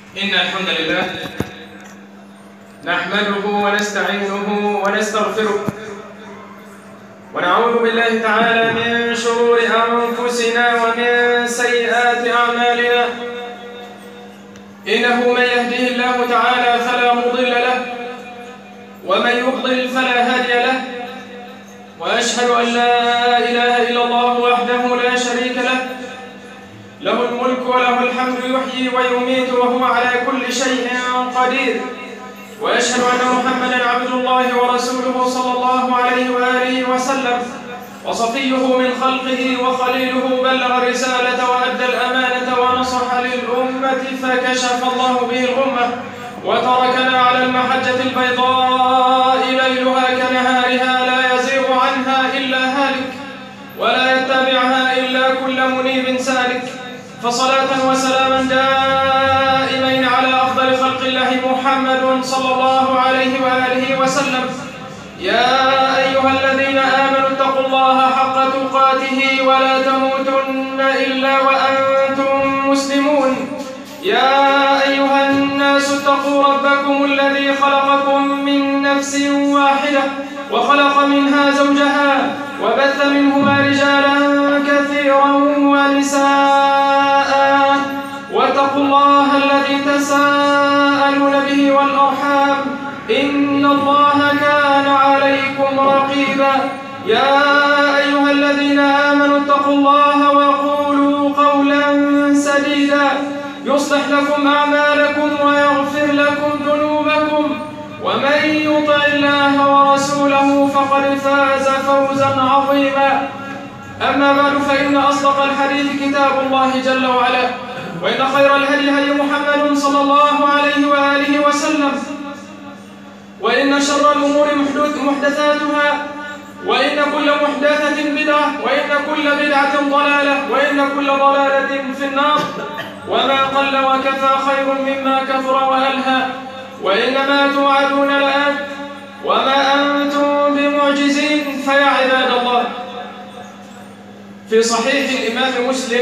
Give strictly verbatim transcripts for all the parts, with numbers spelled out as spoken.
إن الحمد لله نحمده ونستعينه ونستغفره ونعوذ بالله تعالى من شرور أنفسنا ومن سيئات أعمالنا. إنه من يهده الله تعالى فلا مضل له ومن يضلل فلا هادي له، وأشهد أن لا إله إلا الله وحده لا شريك له، له الملك وله الحمد يحيي ويميت وهو على كل شيء قدير. وأشهد أن محمدًا عبد الله ورسوله صلى الله عليه وآله وسلم، وصفيه من خلقه وخليله، بلغ الرسالة وأدى الأمانة ونصح للأمة فكشف الله به الغمة، وتركنا على المحجة البيضاء ليلها كنهارها لا يزيغ عنها إلا هالك ولا يتبعها إلا كل منيب سالك. فصلاة وسلاما دائمين على أفضل خلق الله محمد صلى الله عليه وآله وسلم. يا أيها الذين آمنوا اتقوا الله حق تقاته ولا تموتن إلا وأنتم مسلمون. يا أيها الناس اتقوا ربكم الذي خلقكم من نفس واحدة وخلق منها زوجها وبث منهما رجالا كثيرا ونساء، واتقوا الله الذي تساءلون به والأرحام إن الله كان عليكم رقيبا. يا أيها الذين آمنوا اتقوا الله وقولوا قولا سديدا يصلح لكم أعمالكم ويغفر لكم ذنوبكم، ومن يطع الله ورسوله فقد فاز فوزا عظيما. أما بعد، فإن أصدق الحديث كتاب الله جل وعلا، وإن خير الهدي هدي محمد صلى الله عليه وآله وسلم، وإن شر الأمور محدثاتها، وإن كل محدثة بدعة، وإن كل بدعة ضلالة، وإن كل ضلالة في النار. وما قل وكفى خير مما كثر وألهى، وإنما توعدون لآت وما أنتم بمعجزين. فيا عباد الله، في صحيح الإمام مسلم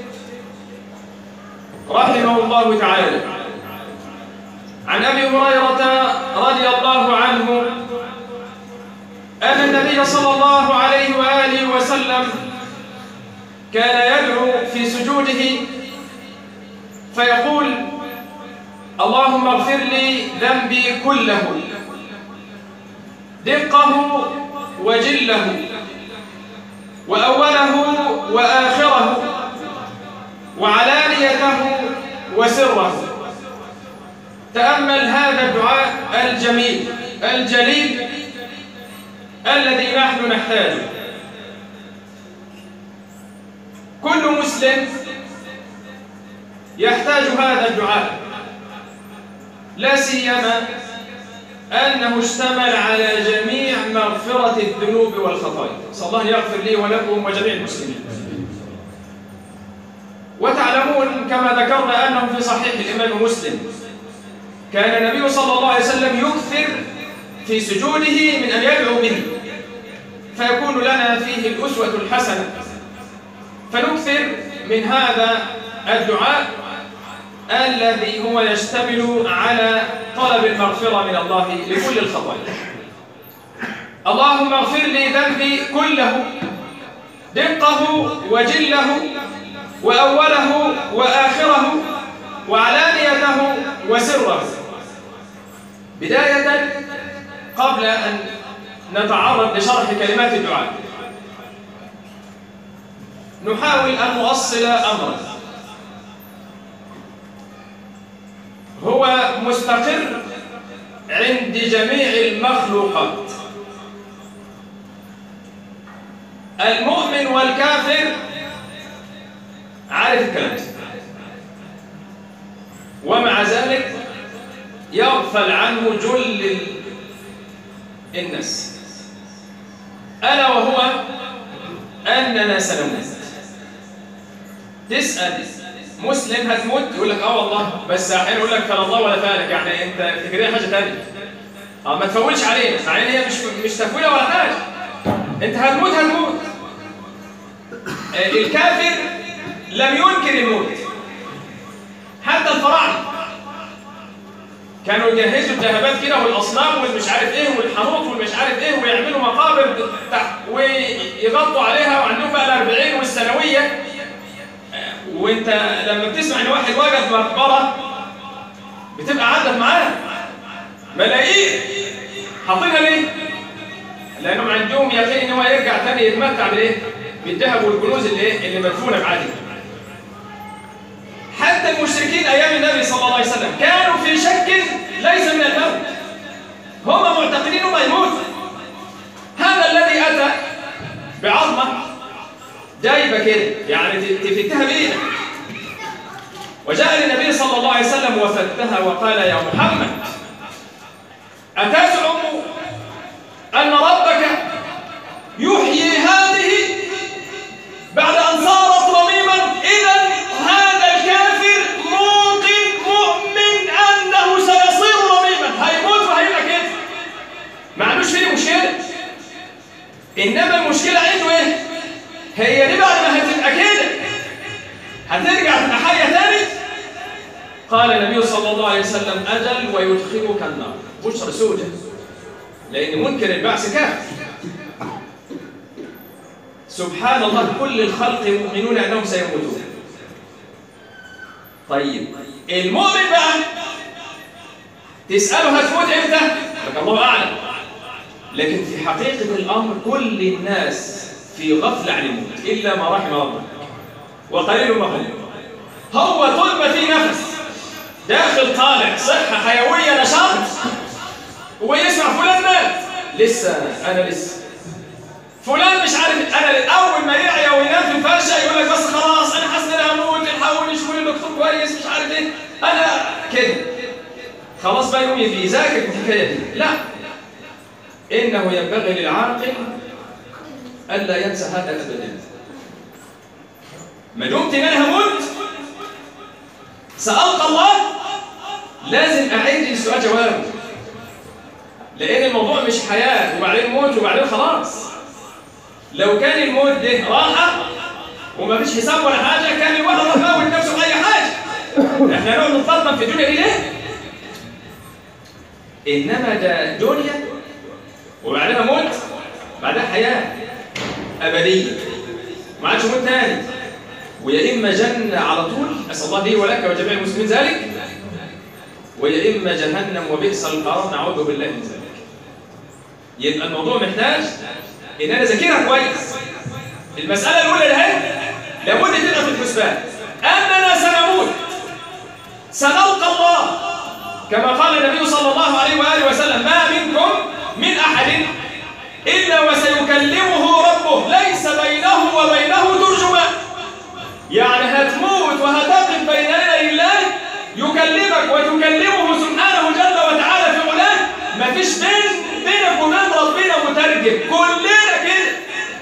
رحمه الله تعالى عن أبي هريرة رضي الله عنه أن النبي صلى الله عليه وآله وسلم كان يدعو في سجوده فيقول: اللهم اغفر لي ذنبي كله، دقه وجله، وأوله وآخره، وعلانيته وسره. تأمل هذا الدعاء الجميل الجليل الذي نحن نحتاجه. كل مسلم يحتاج هذا الدعاء، لا سيما أنه اشتمل على جميع مغفرة الذنوب والخطايا. صلى الله يغفر لي ولكم وجميع المسلمين. وتعلمون كما ذكرنا أنه في صحيح الإمام مسلم كان النبي صلى الله عليه وسلم يكثر في سجوده من أن يدعو به، فيكون لنا فيه الأسوة الحسنة، فنكثر من هذا الدعاء الذي هو يشتمل على طلب المغفرة من الله لكل الخطايا. اللهم اغفر لي ذنبي كله، دقه وجله، وأوله وآخره، وعلانيته وسره. بداية، قبل أن نتعرض لشرح كلمات الدعاء، نحاول أن نؤصل أمرا هو مستقر عند جميع المخلوقات. المؤمن والكافر عارف الكلام، ومع ذلك يغفل عنه جل الناس، ألا وهو أننا سنموت. تسأل مسلم هتموت؟ يقول لك اه والله، بس احيانا يقول لك فلا الله ولا فالك، يعني انت فكريا حاجه ثانيه. اه ما تفولش علينا، مع ان هي مش مش تفويله ولا حاجه. انت هتموت هتموت. آه الكافر لم ينكر الموت، حتى الفراعنه كانوا يجهزوا الذهبات كده والأصنام والمش عارف إيه والحنوط والمش عارف إيه، ويعملوا مقابر ويغطوا عليها، وعندهم بقى الأربعين والسنوية. وأنت لما بتسمع إن واحد وجد مقبرة بتبقى عندك معاه ملايين حاطينها ليه؟ لأنهم عندهم يقين إن هو يرجع تاني يتمتع بالإيه؟ بالذهب والكنوز اللي إيه؟ اللي مدفونة معاه دي. حتى المشركين أيام النبي صلى الله عليه وسلم كانوا في شك ليس من الموت، هم معتقدين انه يموت. هذا الذي أتى بعظمة جايبة كده يعني تفتها بإيدك، وجاء للنبي صلى الله عليه وسلم وفتها وقال: يا محمد، أتزعم أن ربك يحيي هذه بعد أن صارت رميما؟ إذا هذا الكافر موقن مؤمن أنه سيصير رميما، هيموت وهيبقى كده، ما عندوش فيه مشكلة. إنما المشكلة عنده إيه؟ هي دي بعد ما هتبقى كده هترجع تبقى حية تاني. قال النبي صلى الله عليه وسلم: أجل، ويدخلك النار. بشرى سودة، لأن منكر البعث كافر. سبحان الله، كل الخلق مؤمنون أنهم سيموتون. طيب المؤمن بقى تسأله هتموت إمتى؟ لك الله أعلم. لكن في حقيقة الأمر كل الناس في غفلة عن الموت إلا ما رحم ربك، وقليل ما هم. هو طول ما في نفس داخل طالع صحة حيوية نشاط، ويسمع فلان مات، لسه أنا لسه فلان مش عارف، أنا أول ما يعيا وينام في الفرشة يقول لك بس خلاص أنا حاسس إن أنا هموت، الحقوني شوفوا لي دكتور كويس مش عارف إيه، أنا كده خلاص بقى يوم يذاكر الحكاية دي. لا، إنه ينبغي للعاقل ألا ينسى هذا أبدا. ما دمت إن أنا هموت سألقى الله، لازم أعيد السؤال جوابه، لأن الموضوع مش حياة وبعدين موت وبعدين خلاص. لو كان الموت ده راحة وما فيش حساب ولا حاجة كان الواحد يموت نفسه بأي حاجة. احنا نقعد نتفضل في الدنيا دي ليه؟ إنما ده دنيا وبعدها موت، بعدها حياة أبدية، ما عادش موت تاني. ويا إما جنة على طول، أسأل الله لي ولك وجميع المسلمين ذلك، ويا إما جهنم وبئس القرار، نعوذ بالله من ذلك. يبقى الموضوع محتاج إن أنا أذاكرها كويس. المسألة الأولى لها لابد تبقى في الحسبان أننا سنموت، سنلقى الله كما قال النبي صلى الله عليه وآله وسلم: ما منكم من أحد إلا وسيكلمه ربه ليس بينه وبينه ترجمان. يعني هتموت وهتقف بين يدي الله يكلمك وتكلمه سبحانه جل وتعالى في علاه، مفيش بين بينك وبين ربنا مترجم، كلنا كده.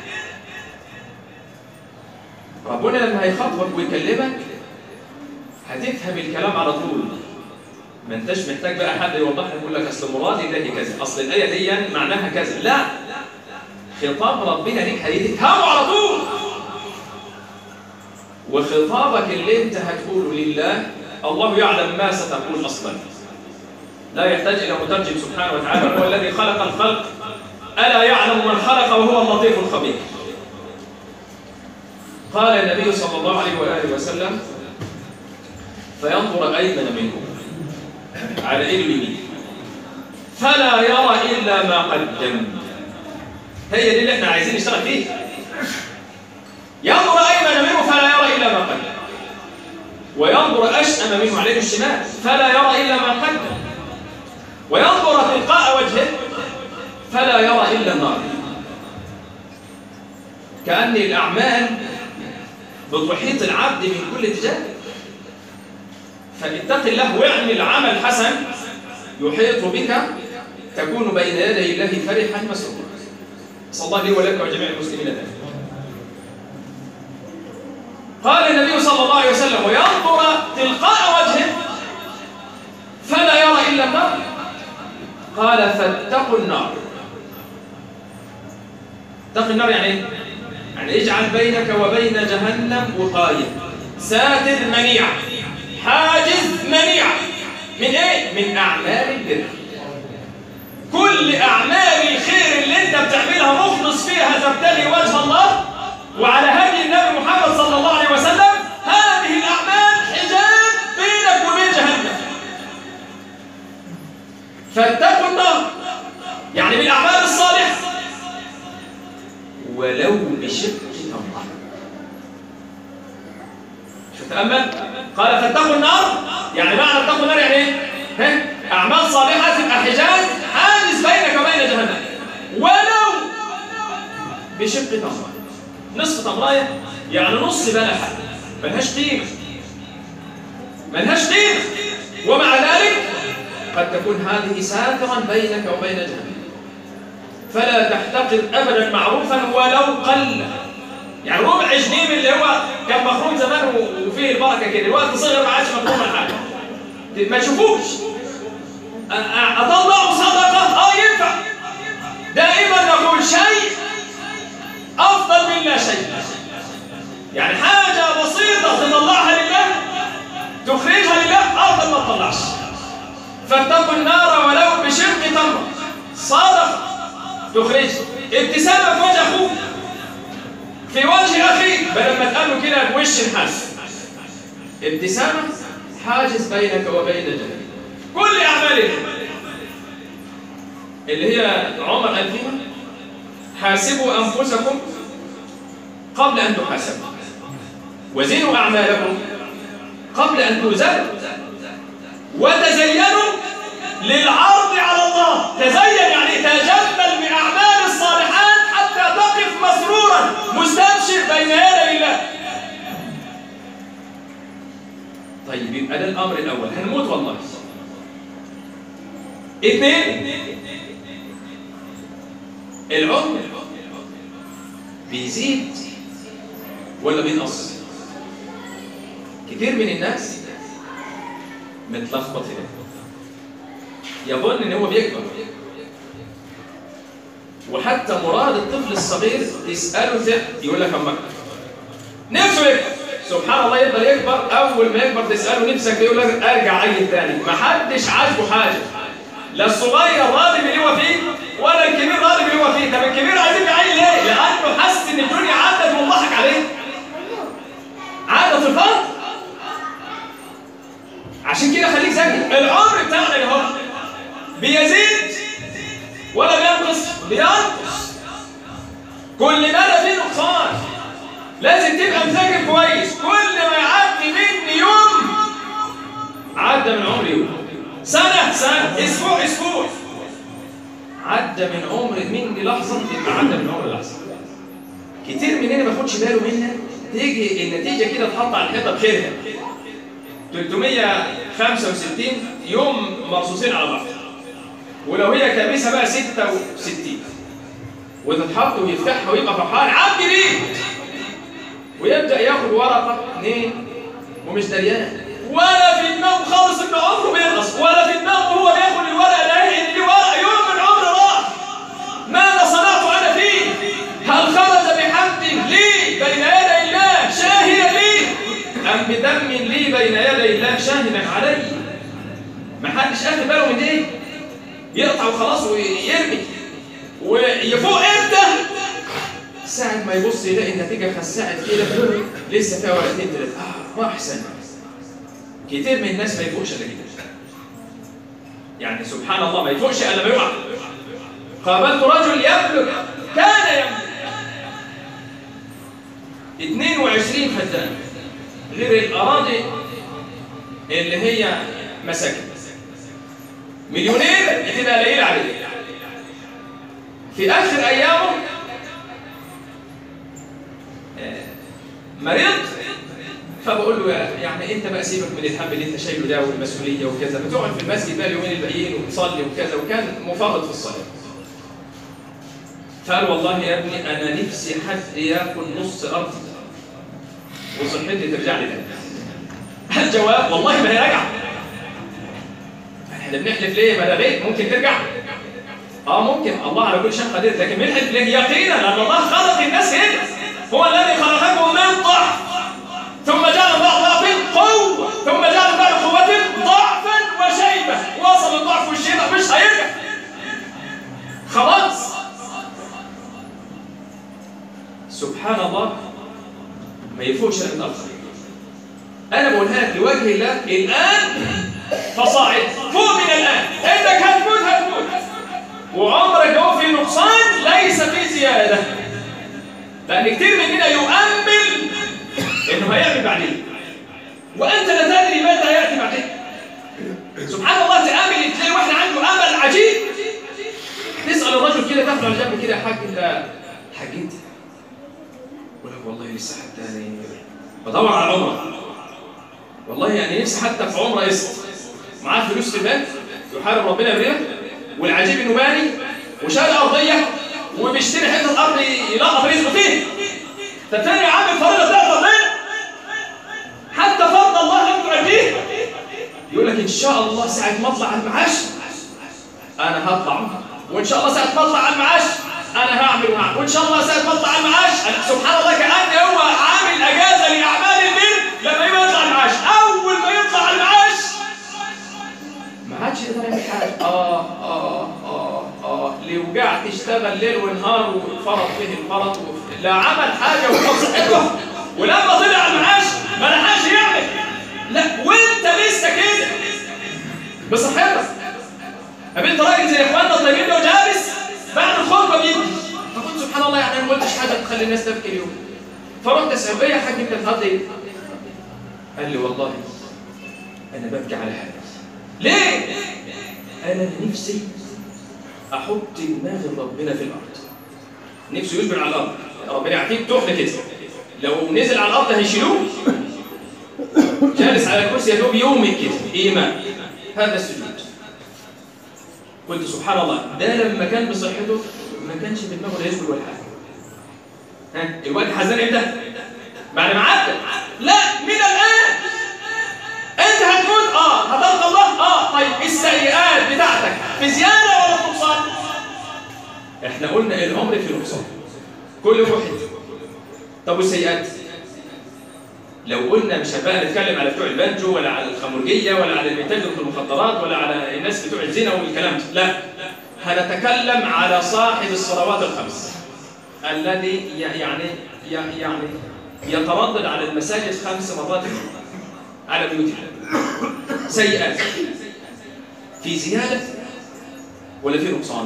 ربنا لما هيخاطبك ويكلمك هتفهم الكلام على طول، ما انتش محتاج بقى حد يوضح لك يقول لك اصل مرادي الله كذا، اصل الايه دي معناها كذا. لا، خطاب ربنا ليك هيتفهمه على طول. وخطابك اللي انت هتقوله لله الله يعلم ما ستقول اصلا، لا يحتاج الى مترجم سبحانه وتعالى. هو الذي خلق الخلق، الا يعلم من خلق وهو اللطيف الخبير. قال النبي صلى الله عليه واله وسلم: فينظر ايمن منه على ايده اليمين فلا يرى الا ما قدم. هي دي اللي احنا عايزين نشتغل فيها. ينظر ايمن منه فلا يرى الا ما قدم، وينظر اشأم منه عليه الشمال فلا يرى الا ما قدم، وينظر تلقاء وجهه فلا يرى الا النار. كأن الاعمال بتحيط العبد من كل اتجاه، فاتق الله واعمل عمل حسن يحيط بك، تكون بين يدي الله فرحا مسرورا. صلى الله لي ولك وجميع المسلمين ذلك. قال النبي صلى الله عليه وسلم: وينظر تلقاء وجهه فلا يرى الا النار. قال: فاتقوا النار. اتق النار يعني ايه؟ يعني اجعل بينك وبين جهنم وقاية، ساتر منيع، حاجز منيع، من ايه؟ من اعمال البر. كل اعمال الخير اللي انت بتعملها مخلص فيها تبتغي وجه الله وعلى هدي النبي محمد صلى الله عليه وسلم، هذه الاعمال حجاب بينك وبين جهنم. فاتقوا النار، يعني بالاعمال الصالحه ولو بشق تمره. شو تامل؟ قال فاتقوا النار، يعني معنى اتقوا النار يعني ايه؟ ها؟ اعمال صالحه تبقى حجاب حاجز بينك وبين جهنم ولو بشق تمره. نصف تمرايه يعني نص بلحه، ملهاش قيمه ملهاش قيمه ومع ذلك قد تكون هذه ساترا بينك وبين جهنم. فلا تحتقر ابدا معروفا ولو قل. يعني ربع جنيه اللي هو كان مخروم زمان وفيه البركه كده، الوقت صغر ما عادش مخروم ولا حاجه، ما تشوفوش. اطلعوا صدقه اه ينفع. دائما نقول شيء افضل من لا شيء. يعني حاجه بسيطه تطلعها لله تخرجها لله افضل ما تطلعش. فاتقوا النار ولو بشق تمره. صدقه تخرج، ابتسامه في وجه اخوك، في وجه اخيك، بدل ما تقابله كده بوش نحاس. ابتسامه حاجز بينك وبين جهنم. كل اعمالك اللي هي عمر قال فيها حاسبوا انفسكم قبل ان تحاسبوا وزنوا اعمالكم قبل ان توزنوا وتزينوا للعرض على الله. تزين يعني تجمل باعمال الصالحات حتى تقف مسرورا مستبشر بين يدي الله. طيب يبقى ده الامر الاول، هنموت والله. اثنين، العمر بيزيد ولا بينقص؟ كتير من الناس متلخبط هنا، يظن ان هو بيكبر. وحتى مراد الطفل الصغير تساله يقول لك اما نفسه يكبر، سبحان الله يفضل يكبر، اول ما يكبر تساله نفسك يقول لك ارجع عيل تاني. ما حدش عاجبه حاجه، لا الصغير راضي باللي هو فيه ولا الكبير راضي باللي هو فيه. طب الكبير عايز يبقى عيل ليه؟ لانه حس ان الدنيا عدت وضحك عليه، عدت الفرق. عشان كده خليك ذكي. العمر بتاعنا اللي هو بيزيد ولا بينقص؟ بينقص. كل مدى فيه نقصان. لازم تبقى مذاكر كويس. كل ما يعدي مني يوم عدى من عمري يوم، سنة سنة، أسبوع أسبوع، عدى من عمر مني لحظة تبقى عدى من عمر لحظة. كتير مننا ما ياخدش باله منها، تيجي النتيجة كده تحط على الحيطة بخيرها. ثلاثمائة وخمسة وستين يوم مرصوصين على بعض، ولو هي كابسة بقى ستة وستين وتتحط ويفتحها ويبقى فرحان عبد ليه، ويبدأ ياخد ورقة اثنين ومش دريان ولا في دماغه خالص ان عمره بينقص، ولا في دماغه هو بياخد الورقة ده ان دي ورقة يوم من عمره راح. ماذا صنعت انا فيه؟ هل خرج بحمد لي بين يدي الله شاهدا لي ام بدم لي بين يدي الله شاهدا علي؟ ما حدش اخد باله من دي، يقطع وخلاص ويرمي. ويفوق امتى؟ ساعة ما يبص يلاقي النتيجة خسعت كده لسه فيها ورقتين ثلاثة، اه احسن. كتير من الناس ما يفوقش الا كده، يعني سبحان الله ما يفوقش الا ما يقع. قابلت رجل يملك، كان يملك اثنين وعشرين فدان غير الاراضي اللي هي مساكن. مليونير بتبقى قليله عليه. في اخر ايامه مريض، فبقول له يعني انت بقى سيبك من الهم اللي انت شايله ده والمسؤوليه وكذا، بتقعد في المسجد بقى اليومين الباقيين وتصلي وكذا، وكان مفرط في الصلاه. فقال والله يا ابني انا نفسي حد ياكل نص ارضي وصحتي ترجع لي تاني. الجواب والله ما هي راجعه. احنا بنحلف ليه؟ ما ده بيت ممكن ترجع. اه ممكن، الله على كل شيء قدير، لكن بنحلف ليه؟ يقينا لان الله خلق الناس هنا، هو الذي خلقكم من ضعف ثم جعل بعض ضعف قوه ثم جعل بعض قوه ضعفا وشيئا. ما يفوقش لا متأخر. أنا بقولها لك لوجه الله الآن فصاعد، فوق من الآن. إنك هتموت هتموت، وعمرك هو في نقصان ليس في زيادة، لأن كتير مننا يؤمل إنه هيعمل بعدين وأنت لا تدري ماذا يأتي بعدين. سبحان الله، تآمل تلاقي واحد عنده أمل عجيب، تسأل الرجل كده تاخده على جنب كده، يا حاج أنت حجيت؟ يقول لك والله لسه حتى يعني بدور على عمره، والله يعني نفسي حتى في عمره قسط، معاه فلوس في البنك يحارب ربنا بريها، والعجيب انه باني وشاري ارضيه وبيشتري حته ارض يلقط رزقه فيه. طب تاني يا عم الفريضه بتاعت ربنا حتى فرض الله لم تؤديه. يقول لك ان شاء الله ساعه ما اطلع على المعاش انا هطلع، وان شاء الله ساعه ما اطلع على المعاش انا هعمل وهعمل، وان شاء الله ساعه ما اطلع على المعاش أنا سبحان الله كأن هو عامل اجازه لاعمال البر لما يبقى يطلع المعاش. اول ما يطلع على المعاش ما عادش يقدر يعمل حاجه. اه اه اه اه اللي وجع تشتغل ليل ونهار وفرط فيه الفرط، لا عمل حاجه وخلص صحته، ولما طلع على المعاش ما لحقش يعمل. لا وانت لسه كده بصحتك. قابلت راجل زي اخواننا الطيبين ده وجالس بعد الخطبه بيبكي، فقلت سبحان الله يعني ما قلتش حاجه تخلي الناس تبكي اليوم. فرحت اسال يا حاج انت بتقضي ايه؟ قال لي والله انا ببكي على حالي. ليه؟ انا نفسي احط دماغ ربنا في الارض، نفسه يجبر على الارض، ربنا يعطيك تخن كده، لو نزل على الارض هيشيلوه، جالس على الكرسي يا دوب يومك كده ايمان. هذا السجود. قلت سبحان الله، ده لما كان بصحته ما كانش في دماغه لا يسجد ولا حاجه. ها الوقت حزن امتى؟ بعد ما عدى. لا من الان انت هتموت، اه هتلقى الله، اه طيب السيئات بتاعتك في زياده ولا في نقصان؟ احنا قلنا العمر في نقصان كل يوم واحد. طب والسيئات؟ لو قلنا مش هنبقى نتكلم على بتوع البانجو ولا على الخمرجيه ولا على اللي بيتاجروا في المخدرات ولا على الناس بتوع الزنا والكلام ده، لا هنتكلم على صاحب الصلوات الخمس الذي يعني يعني يتردد على المساجد خمس مرات على بيوت الله. سيئات في زياده ولا في نقصان؟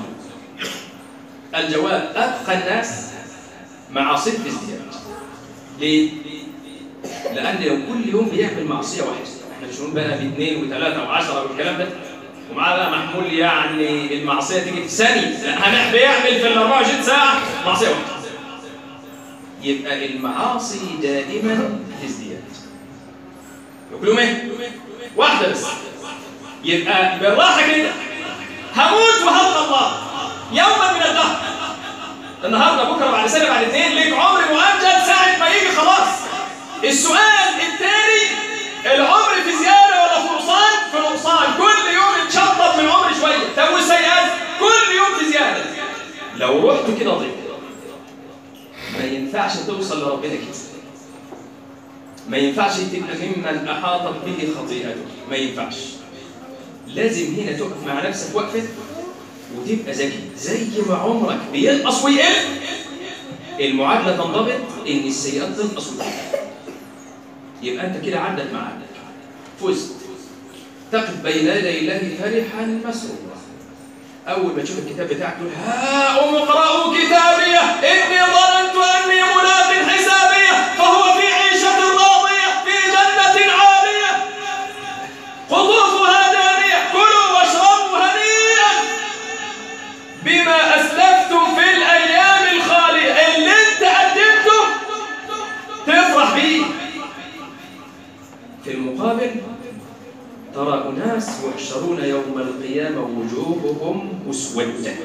الجواب ابقى الناس مع صفر الزياده. ليه؟ لأن لو كل يوم بيعمل معصية واحدة، احنا مش هنقول بقى باثنين وثلاثة وعشرة والكلام ده، ومعاه بقى محمول يعني المعصية تيجي في ثانية، لا بيعمل في ال أربعة وعشرين ساعة معصية واحدة. يبقى المعاصي دائما في ازدياد. كلهم ايه؟ واحدة بس. يبقى بالراحة كده، هموت وهلقى الله يوما من الدهر. النهارده بكره بعد سنة بعد اثنين ليك عمر مؤجل ساعة ما يجي خلاص. السؤال الثاني، العمر في زيادة ولا في نقصان؟ في نقصان، كل يوم اتشطب من عمر شوية. طب والسيئات؟ كل يوم في زيادة. لو رحت كده ضيق ما ينفعش توصل لربنا كده، ما ينفعش تبقى ممن أحاطت به خطيئته، ما ينفعش. لازم هنا تقف مع نفسك وقفة وتبقى ذكي. زي ما عمرك بينقص ويقل، المعادلة تنضبط إن السيئات تنقص وتقل. يبقى أنت كده عدت مع عدك، فزت، تقف بين يدي الله فرحا مسرورا. أول ما تشوف الكتاب بتاعك تقول هاؤم اقرءوا كتابيه إني ظننت أني ملاق حسابيه فهو في عيشة راضية في جنة عالية قطوفها دانية كلوا واشربوا هنيئا بما أسلفتم في الأيام الخالية. اللي أنت قدمته تفرح بيه. في المقابل ترى أناس يحشرون يوم القيامة وجوههم مسودة،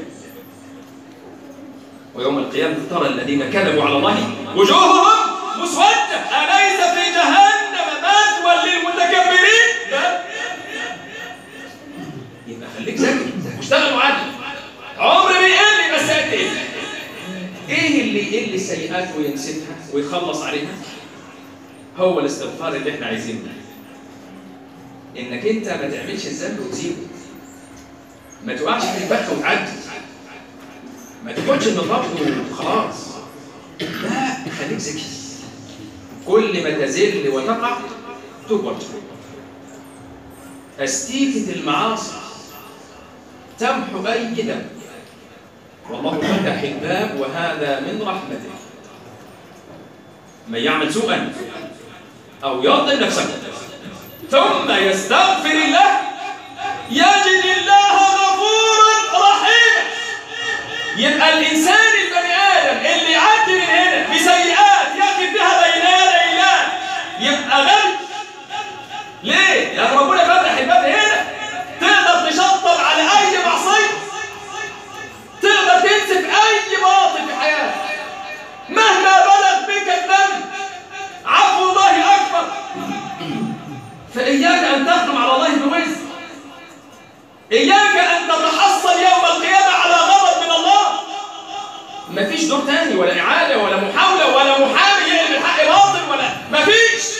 ويوم القيامة ترى الذين كذبوا على الله وجوههم مسودة. أليس في جهنم مثوى للمتكبرين؟ يبقى خليك ذكي واشتغل معدل. عمر بيقل بس قد ايه؟ ايه اللي يقل السيئات وينسفها ويخلص عليها؟ هو الاستغفار اللي احنا عايزينه، انك انت ما تعملش الذنب وتسيبه، ما تقعش في البخ وتعدي، ما تاخدش النظام وخلاص. لا خليك ذكي، كل ما تزل وتقع توب وارجع. أستيكة المعاصي تمحو أي ذنب، والله فتح الباب وهذا من رحمته. من يعمل سوءا أو يظلم نفسه ثم يستغفر الله يجد الله غفورا رحيما. يبقى الإنسان البني آدم اللي يعدي من هنا بسيئات يقف بها بين يدي الله يبقى غبي. ليه؟ لأن ربنا فتح الباب هنا، تقدر تشطب على أي معصية، تقدر تنسف أي باطل في حياتك مهما بلغ بك الذنب، عفو الله أكبر. فإياك أن تخدم على الله بوزر، إياك أن تتحصل يوم القيامة على غضب من الله. مفيش دور تاني ولا إعادة ولا محاولة ولا محامي يقلب الحق باطل ولا مفيش.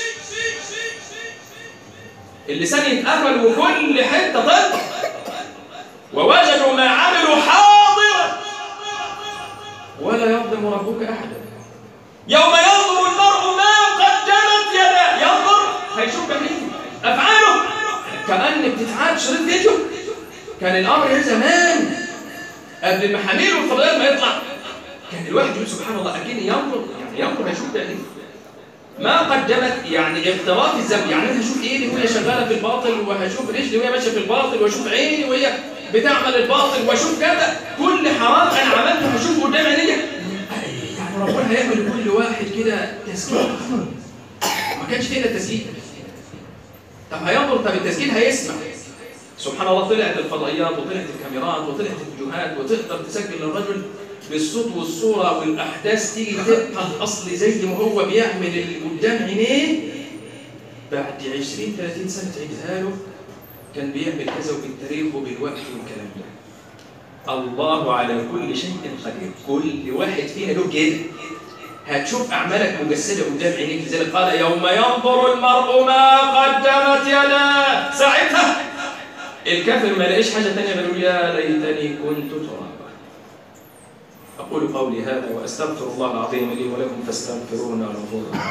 اللسان يتقفل وكل حتة طلع، ووجدوا ما عملوا حاضرا ولا يظلم ربك أحدا. يوم ينظر المرء ما قدمت يداه، ينظر هيشوف بعينه أفعاله كأن بتتعاد شريط فيديو. كان الأمر زمان قبل المحاميل والفضائيات ما يطلع، كان الواحد يقول سبحان الله أكني ينظر، يعني ينظر هيشوف بعينه ما قدمت، يعني اقتراف الذنب. يعني انا هشوف ايدي وهي شغاله في الباطل، وهشوف رجلي وهي ماشيه في الباطل، واشوف عيني وهي بتعمل الباطل، واشوف كذا كل حرام انا عملته هشوفه قدام عينيا. يعني ربنا هيعمل لكل واحد كده تسجيل. ما كانش فيه الا التسجيل. طب هينظر، طب التسجيل هيسمع. سبحان الله طلعت الفضائيات وطلعت الكاميرات وطلعت الفيديوهات، وتقدر تسجل للرجل بالصوت والصورة والأحداث تيجي تبقى الأصل زي ما هو بيعمل اللي قدام عينيه. بعد عشرين ثلاثين سنة تعيدها له كان بيعمل كذا وبالتاريخ وبالوقت والكلام ده. الله على كل شيء قدير. كل واحد فينا له كده، هتشوف أعمالك مجسدة قدام عينيك. لذلك قال يوم ينظر المرء ما قدمت يداه، ساعتها الكافر ما لاقيش حاجة تانية غير يا ليتني كنت ترابا. أقول قولي هذا وأستغفر الله العظيم لي ولكم فاستغفرونا غفورا.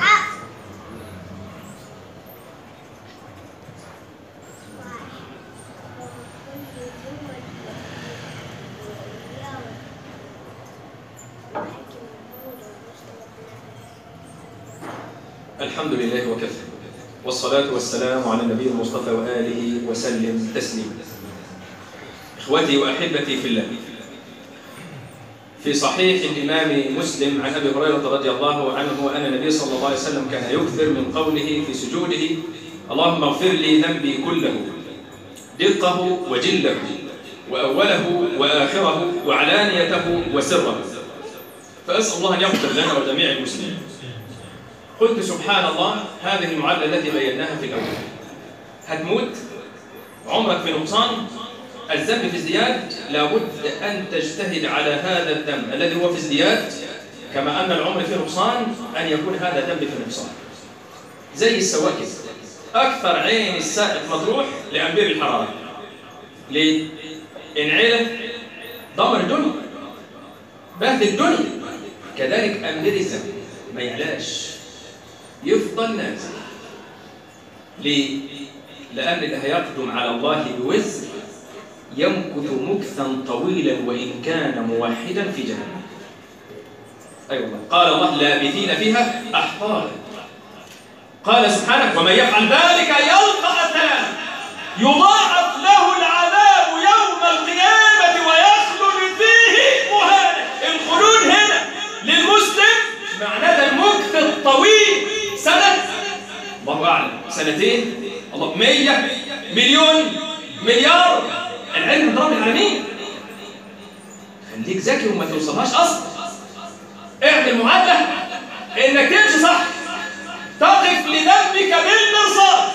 الحمد لله وكفى، والصلاة والسلام على النبي المصطفى وآله وسلم تسليما. إخوتي وأحبتي في الله، في صحيح الإمام مسلم عن أبي هريرة رضي الله عنه أن النبي صلى الله عليه وسلم كان يكثر من قوله في سجوده اللهم اغفر لي ذنبي كله دقه وجله وأوله وآخره وعلانيته وسره. فأسأل الله أن يغفر لنا وجميع المسلمين. قلت سبحان الله، هذه المعادلة التي بيناها في الأول. هتموت، عمرك في نقصان، الذنب في ازدياد، لابد أن تجتهد على هذا الذنب الذي هو في ازدياد، كما أن العمر في نقصان أن يكون هذا الذنب في نقصان. زي السواق، أكثر عين السائق مطروح لأمبير الحرارة. ليه؟ إن عيله دمر الدنيا، بهدل الدنيا. كذلك أمبير الذنب ما يعلاش، يفضل نازل. ليه؟ لأن اللي هيقدم على الله بوزر يمكث مكثا طويلا وإن كان موحدا في جهنم. أيوة الله. قال الله لابثين فيها أحقابا. قال سبحانه ومن يفعل ذلك يلقى أثاما يضاعف له العذاب يوم القيامة ويخلد فيه مهانا. الخلود هنا للمسلم معناه المكث الطويل، سنة، الله أعلم، سنتين، الله، مية، مليون، مليار. العلم من رب العالمين. خليك ذكي وما توصلهاش اصلا. اعمل معادله انك تمشي صح، تقف لذنبك بالمرصاد.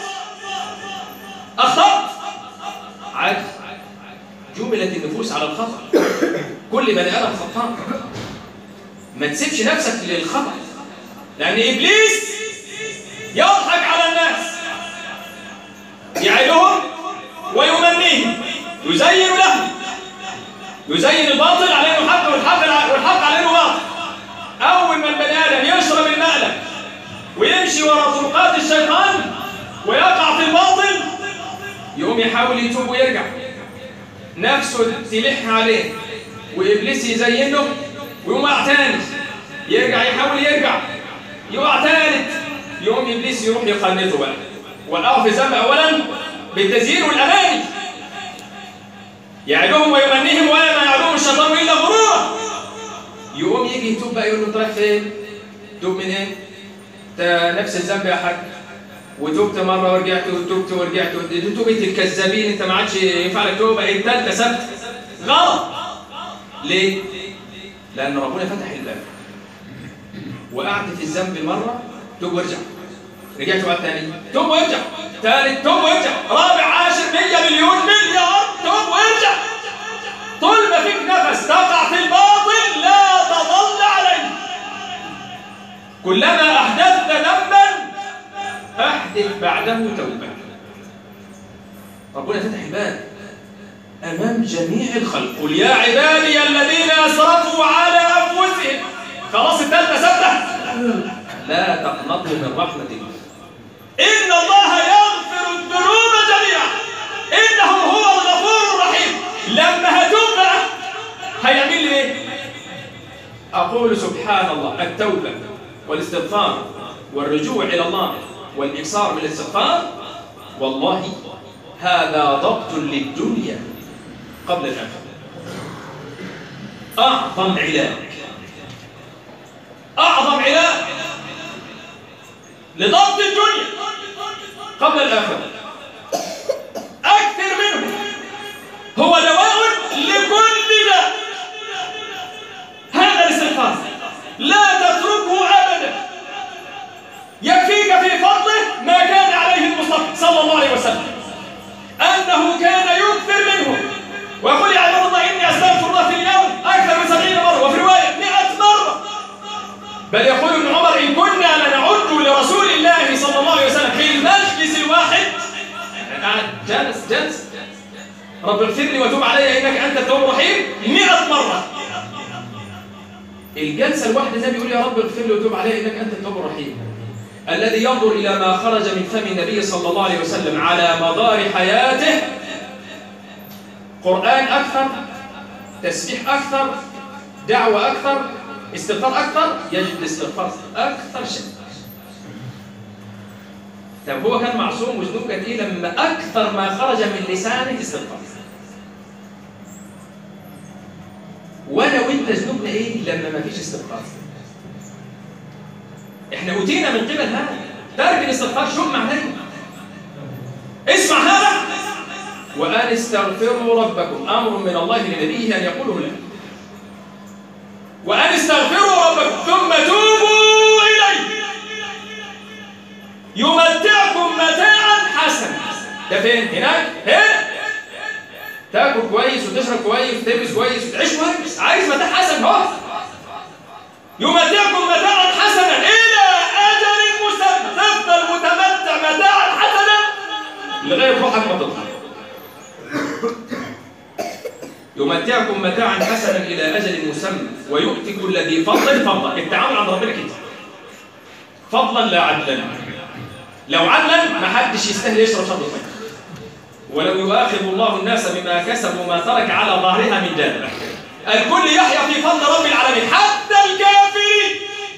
اخطأت عادي، جبلت النفوس على الخطأ. كل بني ادم خطاء. ما تسيبش نفسك للخطأ، لان ابليس يضحك على الناس، يعدهم ويمنيهم، يزين له، يزين الباطل على انه حق والحق والحق على انه باطل. اول ما البني ادم يشرب المقلب وينزل يمشي وراء طرقات الشيطان ويقع في الباطل، يقوم يحاول يتوب ويرجع، نفسه تلح عليه وإبليس يزينه ويقوم يقع تاني، يرجع يحاول يرجع يقع تالت، يقوم إبليس يروح يقنطه بقى، وقعوا في ذنب أولا بالتزيين والأماني، يعدهم ويمنيهم وما يعدهم الشيطان إلا غرورا. يقوم يجي يتوب بقى، يقول له أنت رايح فين؟ توب من إيه؟ أنت نفس الذنب يا حاج، وتوبت مرة ورجعت وتوبت ورجعت، دي توبة الكذابين، أنت ما عادش ينفع لك توبة، أنت التزمت غلط. ليه؟ لأن ربنا فتح الباب، وقعت في الذنب مرة توب وارجع، رجعت وقت ثاني توب وارجع، ثالث توب وارجع، رابع عاشر مية مليون مليار توب وارجع. طول ما فيك نفس تقع في الباطل لا تظل عليه. كلما أحدثت ذنبا أحدث بعده توبة. ربنا فتح الباب أمام جميع الخلق. قل يا عبادي الذين أسرفوا على أنفسهم. خلاص الثالثة ثابتة، لا تقنطوا من رحمة الله، إن الله يغفر الذنوب جميعا إنه هو الغفور الرحيم. لما هتوب بقى هيعمل لي إيه؟ أقول سبحان الله، التوبة والاستغفار والرجوع إلى الله والإكثار من الاستغفار، والله هذا ضبط للدنيا قبل الآخرة. أعظم علاج أعظم علاج لضبط الدنيا قبل الآخرة، أكثر منه هو دواء لكل داء، هذا الاستغفار. لا تتركه أبدا. يكفيك في فضله ما كان عليه المصطفى صلى الله عليه وسلم، أنه كان يكثر منه، ويقول يا عباد الله إني أستغفر الله في اليوم أكثر من سبعين مرة، وفي رواية مئة مرة. بل يقول ابن عمر إن كنا لنعد لرسول الله صلى الله عليه وسلم في المجلس الواحد، قاعد جالس جالس رب اغفر لي وتوب علي إنك أنت التواب الرحيم مئة مرة. الجلسة الواحدة النبي يقول يا رب اغفر لي وتوب علي إنك أنت التواب الرحيم. الذي ينظر إلى ما خرج من فم النبي صلى الله عليه وسلم على مدار حياته، قرآن أكثر، تسبيح أكثر، دعوة أكثر، استغفار أكثر، يجب الاستغفار أكثر شيء. طب هو كان معصوم وذنوبه كانت إيه لما أكثر ما خرج من لسانه استغفار؟ وأنا وأنت ذنوبنا إيه لما ما فيش استغفار؟ إحنا أوتينا من قبل هذا ترك الاستغفار. شو معناه؟ اسمع هذا، وأن استغفروا ربكم، أمر من الله لنبيه أن يقوله له، وأن استغفروا ربكم ثم توبوا إليه يمتعكم متاعا حسنا. ده فين؟ هناك؟ هنا. تاكل كويس وتشرب كويس وتلبس كويس وتعيش كويس، عايز متاع حسن اهو. يمتعكم متاعا حسنا إلى أجل مسمى، تفضل متمتع متاعا حسنا لغاية روحك ما تطلع. يمتعكم متاعا حسنا إلى أجل مسمى ويؤتي كل ذي فضل فضلا. التعامل عند ربنا كده، فضلا لا عدلا. لو عدلا ما حدش يستاهل يشرب شرب الماء. ولو يؤاخذ الله الناس بما كسبوا ما ترك على ظهرها من دابة. الكل يحيا في فضل رب العالمين حتى الكافرين.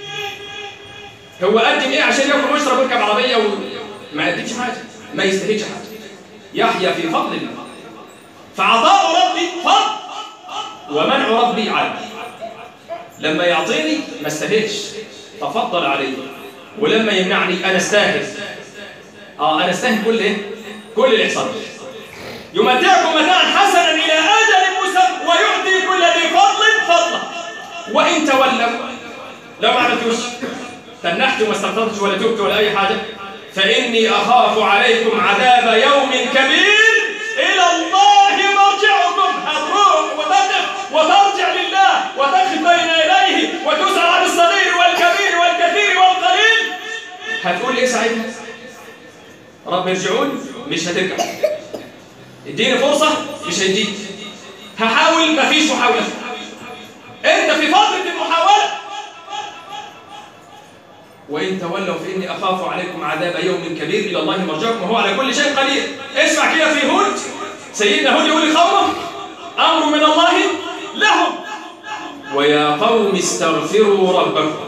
هو قدم ايه عشان ياكل ويشرب ويركب عربيه وما قدمش حاجه، ما يستاهلش حاجه، يحيا في فضل الله. فعطاء ربي فضل ومنع ربي عدل. لما يعطيني ما استاهلش تفضل علي، ولما يمنعني انا استاهل. اه انا استاهل كل ايه؟ كل الاحسان. يمتعكم متاعا حسنا الى اجل مسمى ويؤتي كل ذي فضل فضله. وان تولوا، لو ما عملتوش تنحت وما استغفرتش ولا تبت ولا اي حاجه، فاني اخاف عليكم عذاب يوم كبير الى الله مرجعكم. هتروح وتقف وترجع لله وتقف بين يديه وتسأل عن الصغير والكبير والكثير والقليل. هتقول ايه ساعتها؟ رب ارجعون، مش هترجع. اديني فرصه، مش هيديك. هحاول، مفيش محاوله. انت في فتره المحاوله. وإن تولوا فإني أخاف عليكم عذاب يوم كبير إلى الله مرجعكم وهو على كل شيء قدير. اسمع كده في هود، سيدنا هود يقول لقومه أمر من الله لهم ويا قوم استغفروا ربكم.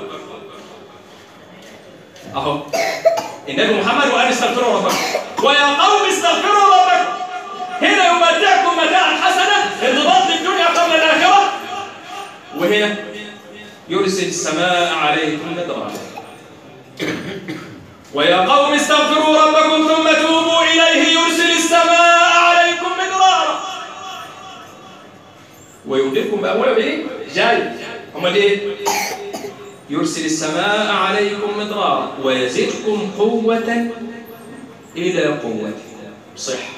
أهو النبي محمد وقال استغفروا ربكم ويا قوم استغفروا ربكم. هنا يمتعكم متاعا حسنا، انضباط للدنيا قبل الآخرة، وهنا يرسل السماء عليكم مدرارا. ويا قوم استغفروا ربكم ثم توبوا إليه يرسل السماء عليكم مدرارا ويمددكم بأموال إيه؟ جاي. أمال إيه؟ يرسل السماء عليكم مدرارا ويزدكم قوة إلى قوتكم. صحة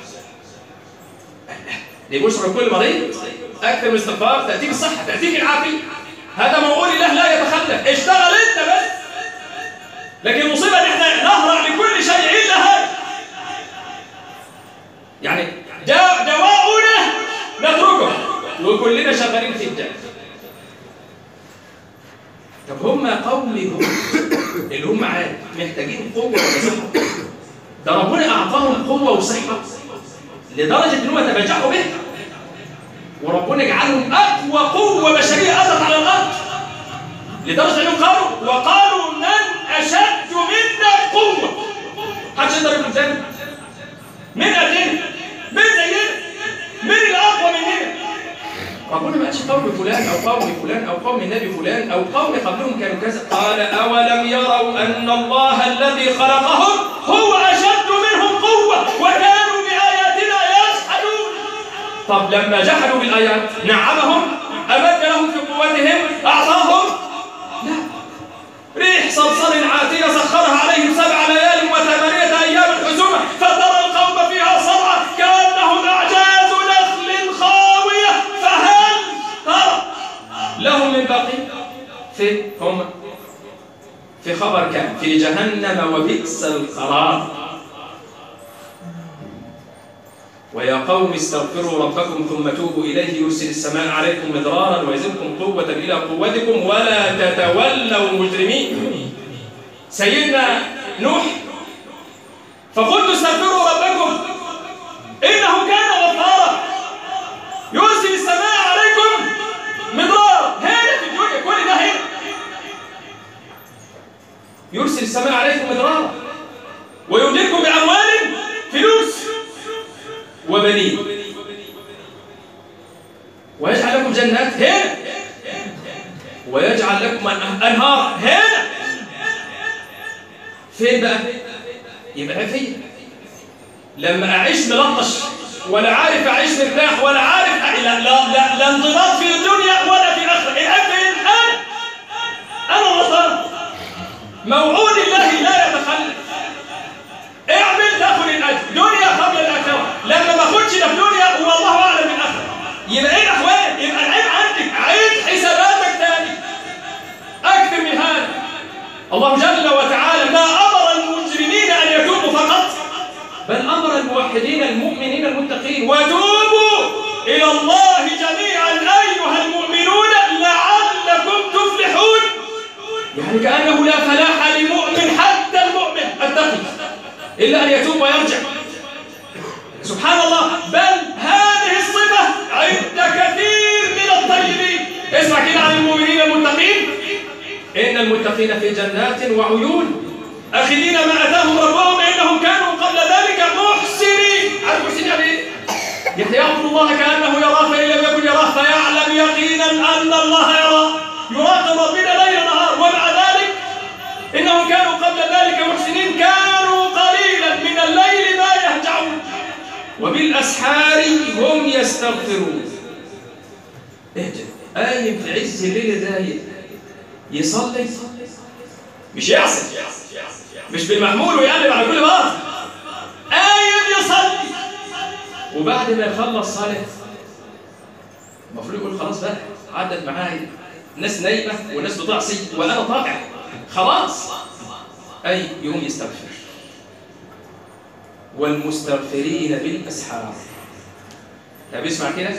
لبشرى كل مريض أكثر من الاستغفار تأتيك الصحة، تأتيك العافية. هذا موعود الله لا يتخلف. اشتغل أنت بس. لكن المصيبة ان احنا نهرع لكل شيء إلا هذا. يعني دواؤنا نتركه وكلنا شغالين في الداء. طب هم قومي هم اللي هم عاد محتاجين قوة وصحة، ده ربنا أعطاهم قوة وصحة لدرجة ان هم تبجحوا بها، وربنا جعلهم أقوى قوة بشرية أتت على الأرض، لدرجة انهم قالوا وقالوا من أشد منا قوة. محدش يقدر يقول ثاني من قدنا، من زينا، من الأقوى مننا. ربنا ما قالش قوم فلان أو قوم فلان أو قوم النبي فلان أو قوم قبلهم كانوا كذا. قال أولم يروا أن الله الذي خلقهم هو أشد منهم قوة وكانوا بآياتنا يجحدون. طب لما جحدوا بالآيات نعمهم، أمد لهم في قوتهم، أعطاهم؟ لا. ريح صلصال عاتية سخرها عليهم سبع ليال وثمانية أيام حسوما فترى القوم فيها صرعى كأنهم أعجاز نخل خاوية فهل ترى لهم من باقي؟ في هم في خبر كان في جهنم وبئس القرار. ويا قوم استغفروا ربكم ثم توبوا إليه يرسل السماء عليكم مدرارا ويزدكم قوة إلى قوتكم ولا تتولوا مجرمين. سيدنا نوح فقلت استغفروا ربكم إنه كان غفارا يرسل السماء عليكم مدرارا. هنا في الدنيا كل ده هنا يرسل السماء عليكم مدرارا ويمددكم بأموال فلوس وبنين ويجعل لكم جنات هنا ويجعل لكم أنهار هنا. فين بقى؟ يبقى فين؟ لما أعيش ملطش ولا عارف أعيش مرتاح ولا عارف أ... لا, لا, لا, لا انضباط في الدنيا ولا في الآخرة. الآن فين؟ أنا أنا غلطان. موعود الله لا يتخلف. اعمل تاخذ الأجر دنيا قبل الآخرة. لما ما اخدش ده في دنيا والله أعلم بالآخرة. يبقى إيه الأحوال؟ يبقى العيب عندك، عيد حساباتك تاني أكثر من هذا. الله جل وتعالى ما أمر المجرمين أن يتوبوا فقط، بل أمر الموحدين المؤمنين المتقين وتوبوا إلى الله جميعا أيها المؤمنون لعلكم تفلحون. يعني كأنه لا فلاح لمؤمن حتى المؤمن التقي إلا أن يتوب ويرجع. سبحان الله. بل هذه الصفة عند كثير من الطيبين. اسمع كده عن المؤمنين المتقين: إن المتقين في جنات وعيون أخذين ما أتاهم ربهم إنهم كانوا قبل ذلك محسنين. عارف محسنين يعني إيه؟ يعني يعبد الله كأنه يراه فإن لم يكن يراه فيعلم يقينا أن الله يراه. يراقب ربنا ليل نهار ومع ذلك إنهم كانوا قبل ذلك محسنين كانوا قليلا من الليل ما يهجعون وبالأسحار هم يستغفرون. اهجع قايم في عز الليل دايق يصلي مش يعصي مش بالمحمول ويقلب على كل باطل، قايم يصلي وبعد ما يخلص صلاة المفروض يقول خلاص بقى عدت معايا ناس نايمة وناس بتعصي وأنا طاقع خلاص، أي يوم يستغفر. والمستغفرين بالأسحار. طب اسمع كده: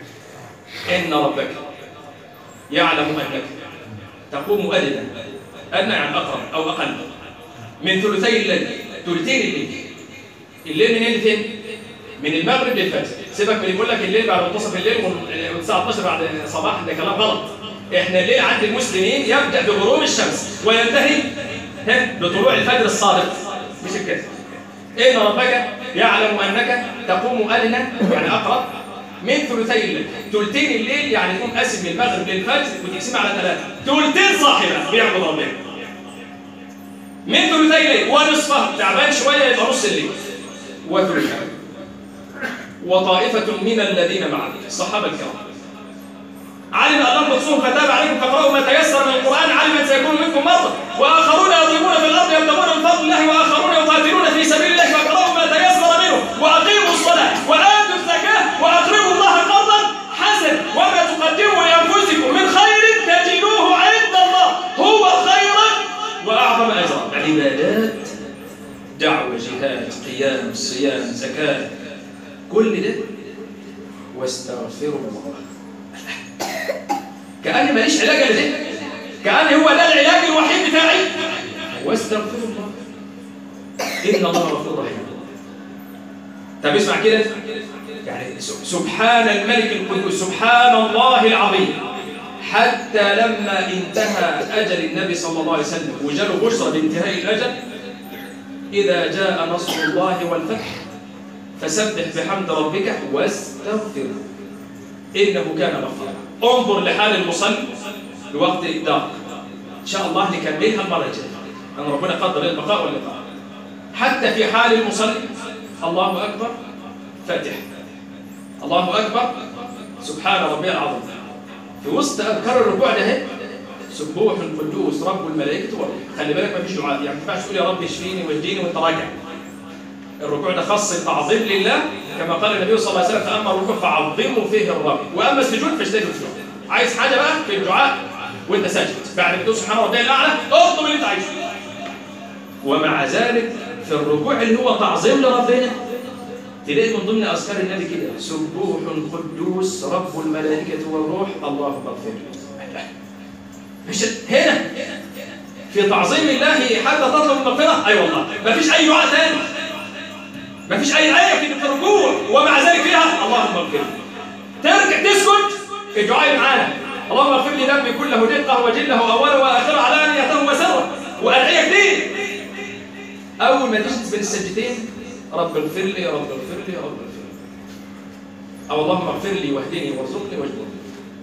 إن ربك يعلم أنك تقوم أدنى أدنى يعني أقرب أو أقل من ثلثي الليل، ثلثين الليل. الليل منين لفين؟ من المغرب للفجر. سيبك من اللي بيقول لك الليل بعد منتصف الليل والساعة اثناشر بعد صباح، ده كلام غلط. احنا الليل عند المسلمين يبدأ بغروب الشمس وينتهي بطلوع الفجر الصادق، مش الكذب. إن ربك يعلم أنك تقوم أدنى يعني أقرب من ثلثي الليل. ثلثين الليل يعني تكون قاسم من المغرب للفجر وتقسم على ثلاثة، ثلثين صاحبة بيعبد ربنا. من ثلثي الليل ونصفه تعبان شوية يبقى نص الليل وثلثه. وطائفة من الذين معك الصحابة الكرام علم أن لم تصوم فتاب عليكم فاقرأوا ما تيسر من القرآن، علم أن سيكون منكم مرضى وآخرون يضربون في الأرض يبتغون من فضل الله وآخرون يقاتلون في سبيل الله فاقرأوا ما تيسر منه وأقيموا الصلاة وآتوا الزكاة وأقرضوا الله قرضا حسنا وما تقدموا لأنفسكم من خير تجدوه عند الله هو خيرا وأعظم أجرا. العبادات دعوة، جهاد، قيام، صيام، زكاة، كل ده واستغفروا الله. كأني ماليش علاج إلا ده، كأني هو ده العلاج الوحيد بتاعي. واستغفروا الله إن الله غفور رحيم. طب اسمع كده، يعني سبحان الملك القدوس، سبحان الله العظيم. حتى لما انتهى أجل النبي صلى الله عليه وسلم وجاله بشرى بانتهاء الأجل، إذا جاء نصر الله والفتح فسبح بحمد ربك واستغفره إنه كان غفارا. انظر لحال المصلي لوقت الدار، إن شاء الله نكملها المرة الجاية أن ربنا قدر البقاء واللقاء. حتى في حال المصلي الله أكبر فاتح، الله أكبر سبحان ربي العظيم، في وسط أذكار الركوع ده سبوح القدوس رب الملائكة والروح. خلي بالك ما فيش دعاء، يعني ما ينفعش تقول يا رب اشفيني واهديني وانت راجع. الركوع ده خاص تعظيم لله كما قال النبي صلى الله عليه وسلم فأما الركوع فعظموا فيه الرب وأما السجود فاجتهدوا في السجود. عايز حاجة بقى في الدعاء وانت ساجد بعد ما تقول سبحان ربي الأعلى اطلب اللي انت عايزه. ومع ذلك في الركوع اللي هو تعظيم لربنا تلاقي من ضمن أذكار النبي كده سبوح قدوس رب الملائكة والروح اللهم اغفر لي. مش هنا في تعظيم الله حتى تطلب المغفرة؟ أي والله ما فيش أي دعاء ثاني، ما فيش أي آية في الركوع ومع ذلك فيها اللهم اغفر لي. ترجع تسكت الدعاء اللي معانا اللهم اغفر لي ذنبي كله دقه وجله أوله وآخره علانيته وسره وأدعية كتير. أول ما تجلس بين السجدتين رب اغفر لي رب اغفر لي رب اغفر لي أو اللهم اغفر لي واهدني وارزقني واجبرني.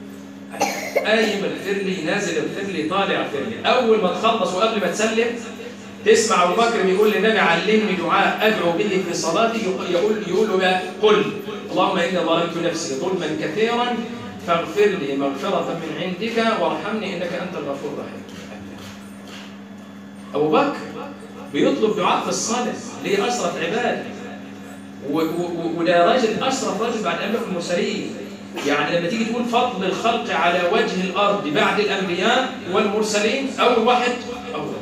قايم اغفر لي، نازل اغفر لي، طالع اغفر لي. أول ما تخلص وقبل ما تسلم تسمع أبو بكر بيقول للنبي علمني دعاء أدعو به في صلاتي، يقول يقول له بقى قل اللهم إني ظلمت نفسي ظلما كثيرا فاغفر لي مغفرة من عندك وارحمني إنك أنت الغفور الرحيم. أبو بكر بيطلب دعاء في الصلاة اللي هي أشرف عبادة، وده راجل أشرف رجل بعد الأنبياء المرسلين. يعني لما تيجي تقول فضل الخلق على وجه الأرض بعد الأنبياء والمرسلين أول واحد أبو بكر.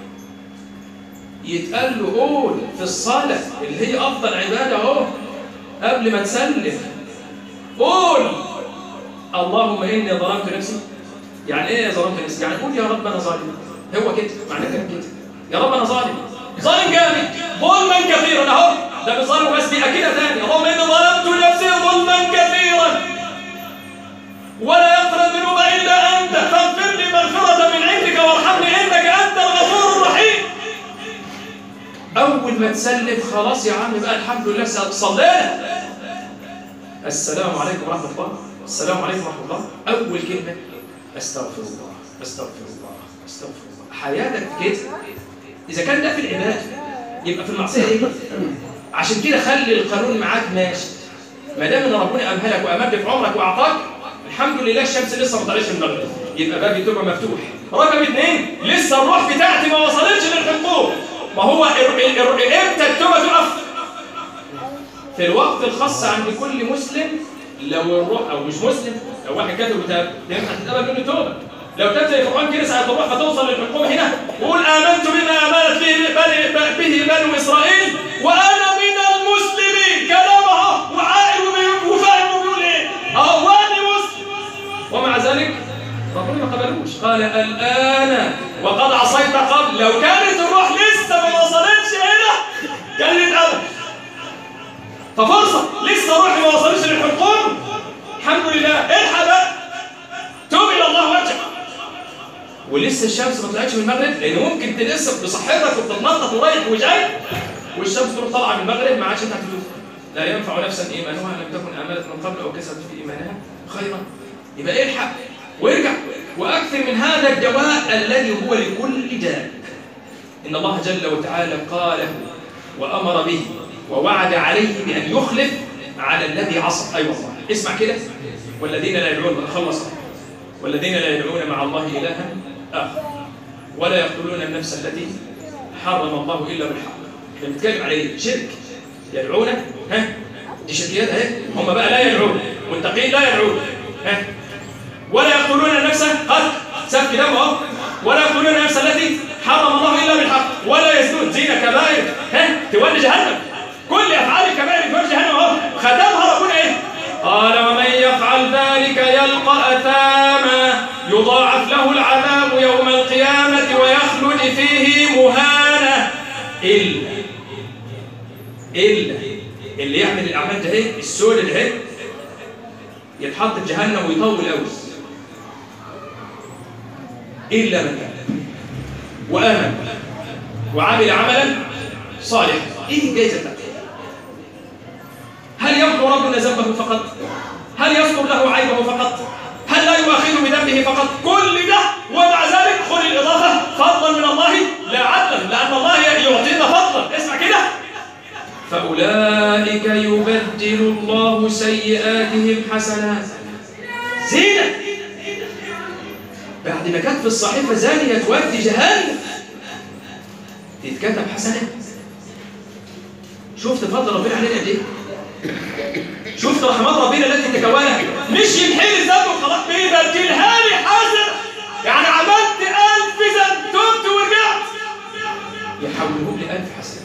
يتقال له قول في الصلاة اللي هي أفضل عبادة أهو قبل ما تسلم قول اللهم إني ظلمت نفسي. يعني إيه ظلمت نفسي؟ يعني قول يا رب أنا ظالم. هو كده معناه كلام كده، يا رب أنا ظالم ظالم جامد ظلما كثيرا أهو. ده مش ظالم بس بيبقى كده ثاني اللهم إني ظلمت نفسي ظلما كثيرا ولا يغفر الذنوب إلا أنت فاغفر لي مغفرة من عندك وارحمني إنك أنت الغفور الرحيم. أول ما تسلم خلاص يا عم بقى الحمد لله صلينا السلام عليكم ورحمة الله السلام عليكم ورحمة الله. أول كلمة أستغفر الله أستغفر الله أستغفر الله. حياتك كده إذا كان ده في العبادة يبقى في المعصية إيه؟ عشان كده خلي القانون معاك ماشي. ما دام إن ربنا أمهلك وأمد في عمرك وأعطاك الحمد لله الشمس لسه ما طلعتش من المغرب يبقى باب التوبة مفتوح. رقم اثنين لسه الروح بتاعتي ما وصلتش للحقوق. ما هو امتى التوبة تقف؟ في الوقت الخاص عند كل مسلم. لو الروح او مش مسلم لو واحد كاتب كتاب ينفع تتقبل منه توبه. لو تبدا القران كده ساعه الروح فتوصل للحكومه هنا وقول امنت بما امنت به به بنو اسرائيل وانا من المسلمين. كلامه وعائل وفاهم وبيقول ايه؟ اهو واني مسلم. ومع ذلك ربنا ما قبلوش. قال الان وقد عصيت قال لو كانت الروح لسه ما وصلتش هنا كان يتقبل. ففرصة لسه روحي ما وصلتش للحلقوم، الحمد لله الحق بقى توب إلى الله وارجع. ولسه الشمس ما طلعتش من المغرب، لأن ممكن تلسف بصحتك وبتتنطط ورايح وجاي والشمس تروح طالعة من المغرب ما عادش انت هتدوس. لا ينفع نفسا إيمانها لم تكن آمنت من قبل أو كسبت في إيمانها خيرا. يبقى الحق وارجع وأكثر من هذا الدواء الذي هو لكل داء. إن الله جل وتعالى قاله وأمر به ووعد عليه بأن يخلف على الذي عصى. أي والله اسمع كده، والذين لا يدعون خلص والذين لا يدعون مع الله إلها آخر ولا يقتلون النفس التي حرم الله إلا بالحق. احنا بنتكلم على ايه؟ شرك. يدعون ها دي شركيات اهي. هم بقى لا يدعون، والتقين لا يدعون ها ولا يقتلون النفس قد سفك دم اهو ولا يقتلون النفس التي حرم الله الا بالحق ولا يزنون. زينة كبائر ها تولي جهنم. كل افعال الكبائر تولي جهنم اهو. ختمها ربنا ايه؟ قال ومن يفعل ذلك يلقى اثاما يضاعف له العذاب يوم القيامة ويخلد فيه مهانا إلا إلا اللي يعمل الأعمال ده ايه؟ السود ده ايه؟ يتحط في جهنم ويطول قوي. إلا من تاب وآمن وعمل عملا صالحا. إيه الجائزة بتاعته؟ هل يغفر ربنا ذنبه فقط؟ هل يذكر له عيبه فقط؟ هل لا يؤاخذه بذنبه فقط؟ كل ده ومع ذلك خذ الإضافة فضلا من الله لا عدلا، لأن الله يعطينا فضلا. اسمع كده، فأولئك يبدل الله سيئاتهم حسنات. زينة بعد ما كانت في الصحيفة زانية تودي جهنم تتكتب حسنات. شفت فضل ربنا علينا قد ايه؟ شفت رحمات ربنا التي تكونها. مش يمحي لي الذنب وخلاص، بيبدلها لي حسنة. يعني عملت ألف ذنب تبت ورجعت يحولهم لي ألف حسنة.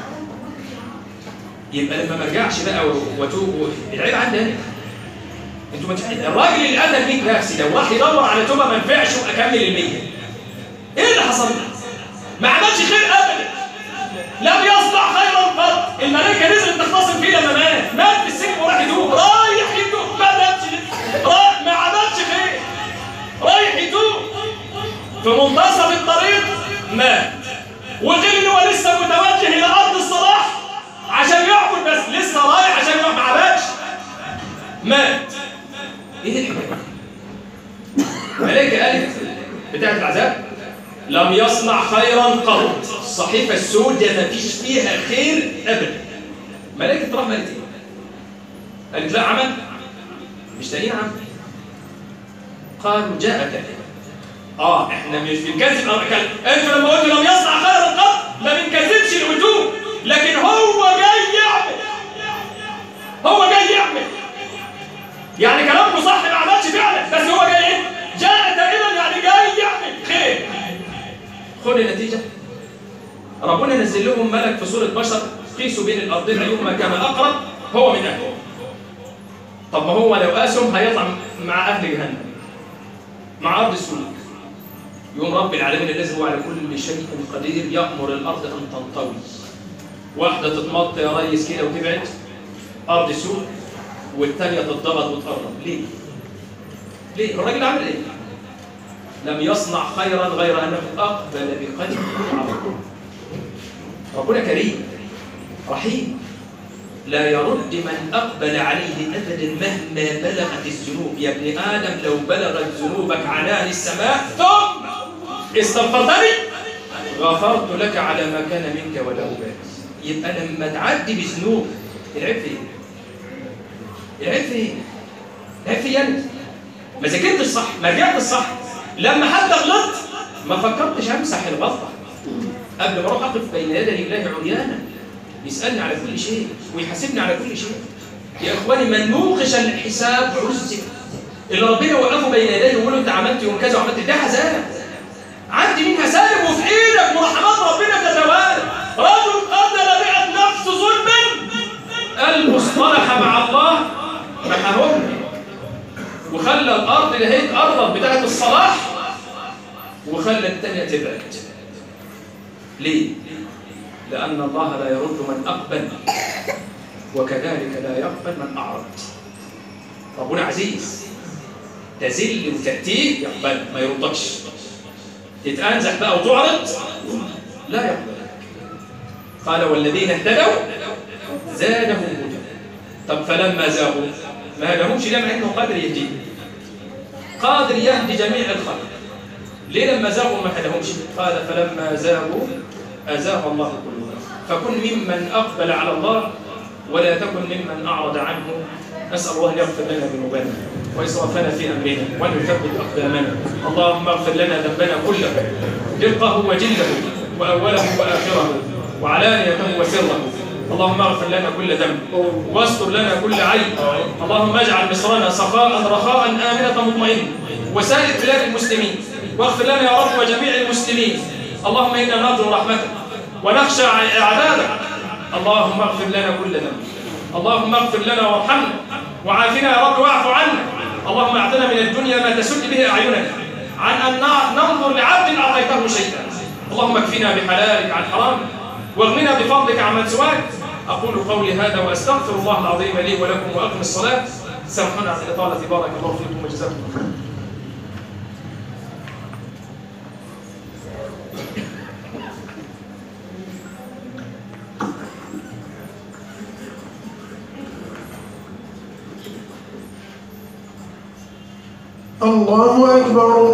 يبقى لما ما ارجعش بقى واتوب العيب عندي انا. انتوا ما تفهموا الراجل اللي قتل مية نفس لو راح يدور على توبه ما نفعش واكمل ال مية، ايه اللي حصل له؟ ما عملش خير ابدا، لم يصنع خيرا قط. الملائكه نزلت تختصم فيه لما مات، مات في السجن وراح يتوب، رايح يتوب ما ماتش، ما عملش خير، رايح يتوب في منتصف الطريق مات. وغير ان هو لسه متوجه الى ارض الصلاح عشان يعبد، بس لسه رايح عشان يعبد ما عبدش مات. ايه الحكايه؟ الملائكه قالت بتاعت العذاب لم يصنع خيرا قط. الصحيفه السوداء ما فيش فيها خير ابدا. ملائكه الرحمه قالت ايه؟ قالت لا عمل مش تانيين عمل. قالوا جاء كذب. اه احنا مش بنكذب. انتوا لما قلتوا لم يصنع خيرا قط ما بنكذبش الوجوه، لكن هو جاي يعمل. هو جاي يعمل يعني كلامكم صح، ما عملش فعلا، بس هو جاي ايه؟ جاء تائبا يعني جاي يعمل خير. خد النتيجه. ربنا نزل لهم ملك في صوره بشر قيسوا بين الارضين ايهما كان اقرب هو من اهله. طب ما هو لو قاسهم هيطلع مع اهل جهنم مع ارض السوق. يوم رب العالمين الذي هو على كل شيء قدير يأمر الارض ان تنطوي. واحده تتمط يا ريس كده وتبعد ارض السوق، والثانيه تتضغط وتقرب. ليه؟ ليه؟ الراجل عمل ايه؟ لم يصنع خيرا غير انه اقبل بقلبه على ربنا كريم رحيم لا يرد من اقبل عليه ابدا مهما بلغت الذنوب. يا ابن ادم لو بلغت ذنوبك عنان السماء ثم استغفرتني غفرت لك على ما كان منك ولا ابالي. يبقى لما تعدي بذنوب العيب فين؟ العيب فين؟ العيب في يد. ما ذاكرتش صح، ما رجعتش صح. لما حتى غلطت ما فكرتش امسح الغلطه قبل ما اروح اقف بين يدي الله عريانا يسالني على كل شيء ويحاسبني على كل شيء. يا اخواني من نوقش الحساب عزب. اللي ربنا وقفه بين يديه ويقول له انت عملت يوم كذا وعملت ده حساب عندي منها سالم وفي ايدك ورحمات ربنا تتوالى. رجل قتل مئة نفس ظلما قلبه اصطلح مع الله محاهم وخلى الارض اللي هي تقرب بتاعت الصلاح وخلى الثانيه تبعد. ليه؟ لأن الله لا يرد من أقبل وكذلك لا يقبل من أعرض. ربنا عزيز، تذل وتأتيه يقبل ما يردكش، تتأنزح بقى وتعرض لا يقبل. قال والذين اهتدوا زادهم هدى. طب فلما زاغوا ما هدهمش لما انه قادر يهدي، قادر يهدي جميع الخلق. ليه لما زاغوا ما هدهمش؟ قال فلما زاغوا أزاغ الله قلوبهم. فكن ممن أقبل على الله ولا تكن ممن أعرض عنه. نسأل الله أن يغفر لنا ذنوبنا وإسرافنا في أمرنا وأن يثبت أقدامنا. اللهم اغفر لنا ذنبنا كله، دقه وجله وأوله وآخره وعلانيته وسره. اللهم اغفر لنا كل ذنب واستر لنا كل عيب. اللهم اجعل مصرنا سخاء رخاء آمنة مطمئنة وسائر بلاد المسلمين، واغفر لنا يا رب وجميع المسلمين. اللهم إنا نرجو رحمتك ونخشى عذابك. اللهم اغفر لنا كل ذنب. اللهم اغفر لنا وارحمنا وعافنا يا رب واعف عنا. اللهم اعطنا من الدنيا ما تسد به أعيننا عن أن ننظر لعبد أعطيته شيئا. اللهم اكفنا بحلالك عن حرامك واغننا بفضلك عمن سواك. أقول قولي هذا وأستغفر الله العظيم لي ولكم وأقم الصلاة. سامحونا عن الإطالة، بارك الله فيكم وجزاكم الله خيرا. الله أكبر.